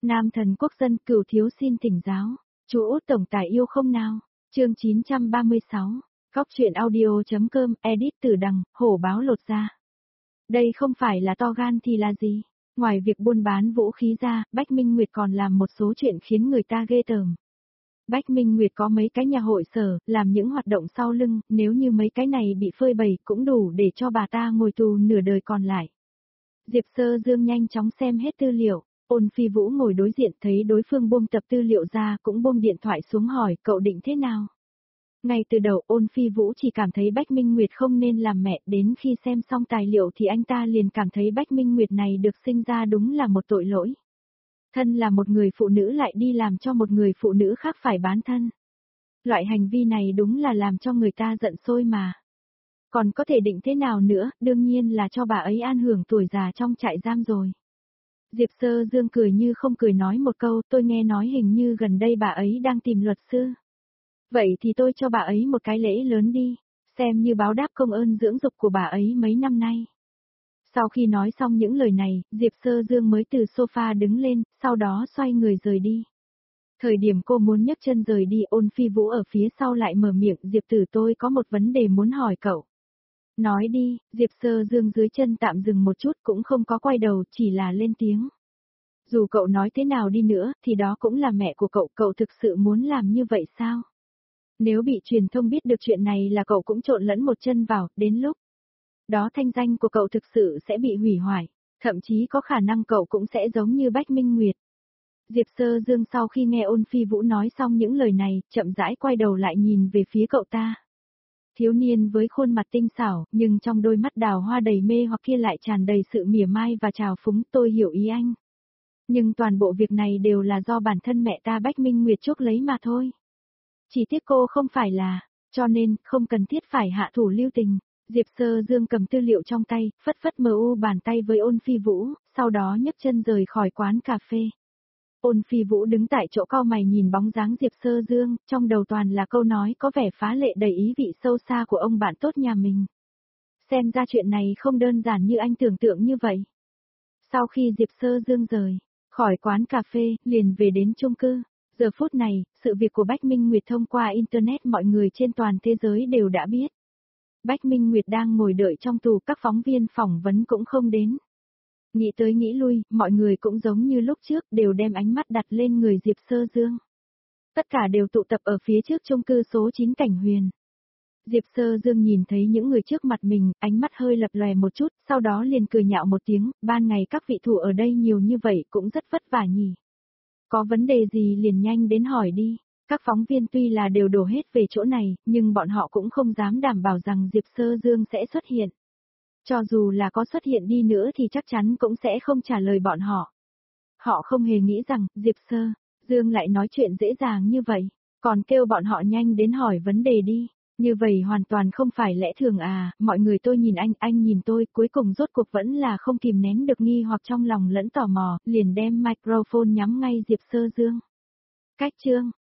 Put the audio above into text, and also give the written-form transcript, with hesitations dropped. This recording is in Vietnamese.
Nam thần quốc dân Cửu thiếu xin thỉnh giáo. Chú Út tổng tài yêu không nào? Chương 936. Góc truyện audio.com, edit từ đằng, hổ báo lột ra. Đây không phải là to gan thì là gì? Ngoài việc buôn bán vũ khí ra, Bách Minh Nguyệt còn làm một số chuyện khiến người ta ghê tởm. Bách Minh Nguyệt có mấy cái nhà hội sở, làm những hoạt động sau lưng, nếu như mấy cái này bị phơi bày cũng đủ để cho bà ta ngồi tù nửa đời còn lại. Diệp Sơ Dương nhanh chóng xem hết tư liệu, Ôn Phi Vũ ngồi đối diện thấy đối phương buông tập tư liệu ra cũng buông điện thoại xuống hỏi cậu định thế nào. Ngay từ đầu Ôn Phi Vũ chỉ cảm thấy Bách Minh Nguyệt không nên làm mẹ, đến khi xem xong tài liệu thì anh ta liền cảm thấy Bách Minh Nguyệt này được sinh ra đúng là một tội lỗi. Thân là một người phụ nữ lại đi làm cho một người phụ nữ khác phải bán thân. Loại hành vi này đúng là làm cho người ta giận sôi mà. Còn có thể định thế nào nữa, đương nhiên là cho bà ấy an hưởng tuổi già trong trại giam rồi. Diệp Sơ Dương cười như không cười nói một câu, tôi nghe nói hình như gần đây bà ấy đang tìm luật sư. Vậy thì tôi cho bà ấy một cái lễ lớn đi, xem như báo đáp công ơn dưỡng dục của bà ấy mấy năm nay. Sau khi nói xong những lời này, Diệp Sơ Dương mới từ sofa đứng lên, sau đó xoay người rời đi. Thời điểm cô muốn nhấc chân rời đi, Ôn Phi Vũ ở phía sau lại mở miệng, Diệp tử tôi có một vấn đề muốn hỏi cậu. Nói đi, Diệp Sơ Dương dưới chân tạm dừng một chút cũng không có quay đầu, chỉ là lên tiếng. Dù cậu nói thế nào đi nữa, thì đó cũng là mẹ của cậu, cậu thực sự muốn làm như vậy sao? Nếu bị truyền thông biết được chuyện này là cậu cũng trộn lẫn một chân vào, đến lúc đó thanh danh của cậu thực sự sẽ bị hủy hoại, thậm chí có khả năng cậu cũng sẽ giống như Bách Minh Nguyệt. Diệp Sơ Dương sau khi nghe Ôn Phi Vũ nói xong những lời này, chậm rãi quay đầu lại nhìn về phía cậu ta. Thiếu niên với khuôn mặt tinh xảo, nhưng trong đôi mắt đào hoa đầy mê hoặc kia lại tràn đầy sự mỉa mai và trào phúng, tôi hiểu ý anh. Nhưng toàn bộ việc này đều là do bản thân mẹ ta Bách Minh Nguyệt chuốc lấy mà thôi. Chỉ tiếc cô không phải là, cho nên, không cần thiết phải hạ thủ lưu tình. Diệp Sơ Dương cầm tư liệu trong tay, phất phất mờ u bàn tay với Ôn Phi Vũ, sau đó nhấc chân rời khỏi quán cà phê. Ôn Phi Vũ đứng tại chỗ cau mày nhìn bóng dáng Diệp Sơ Dương, trong đầu toàn là câu nói có vẻ phá lệ đầy ý vị sâu xa của ông bạn tốt nhà mình. Xem ra chuyện này không đơn giản như anh tưởng tượng như vậy. Sau khi Diệp Sơ Dương rời khỏi quán cà phê, liền về đến chung cư. Giờ phút này, sự việc của Bách Minh Nguyệt thông qua Internet mọi người trên toàn thế giới đều đã biết. Bách Minh Nguyệt đang ngồi đợi trong tù, các phóng viên phỏng vấn cũng không đến. Nghĩ tới nghĩ lui, mọi người cũng giống như lúc trước đều đem ánh mắt đặt lên người Diệp Sơ Dương. Tất cả đều tụ tập ở phía trước chung cư số 9 Cảnh Huyền. Diệp Sơ Dương nhìn thấy những người trước mặt mình, ánh mắt hơi lập lòe một chút, sau đó liền cười nhạo một tiếng, ban ngày các vị thủ ở đây nhiều như vậy cũng rất vất vả nhỉ. Có vấn đề gì liền nhanh đến hỏi đi. Các phóng viên tuy là đều đổ hết về chỗ này, nhưng bọn họ cũng không dám đảm bảo rằng Diệp Sơ Dương sẽ xuất hiện. Cho dù là có xuất hiện đi nữa thì chắc chắn cũng sẽ không trả lời bọn họ. Họ không hề nghĩ rằng Diệp Sơ Dương lại nói chuyện dễ dàng như vậy, còn kêu bọn họ nhanh đến hỏi vấn đề đi. Như vậy hoàn toàn không phải lẽ thường à, mọi người tôi nhìn anh nhìn tôi, cuối cùng rốt cuộc vẫn là không kìm nén được nghi hoặc trong lòng lẫn tò mò, liền đem microphone nhắm ngay Diệp Sơ Dương. Cách chương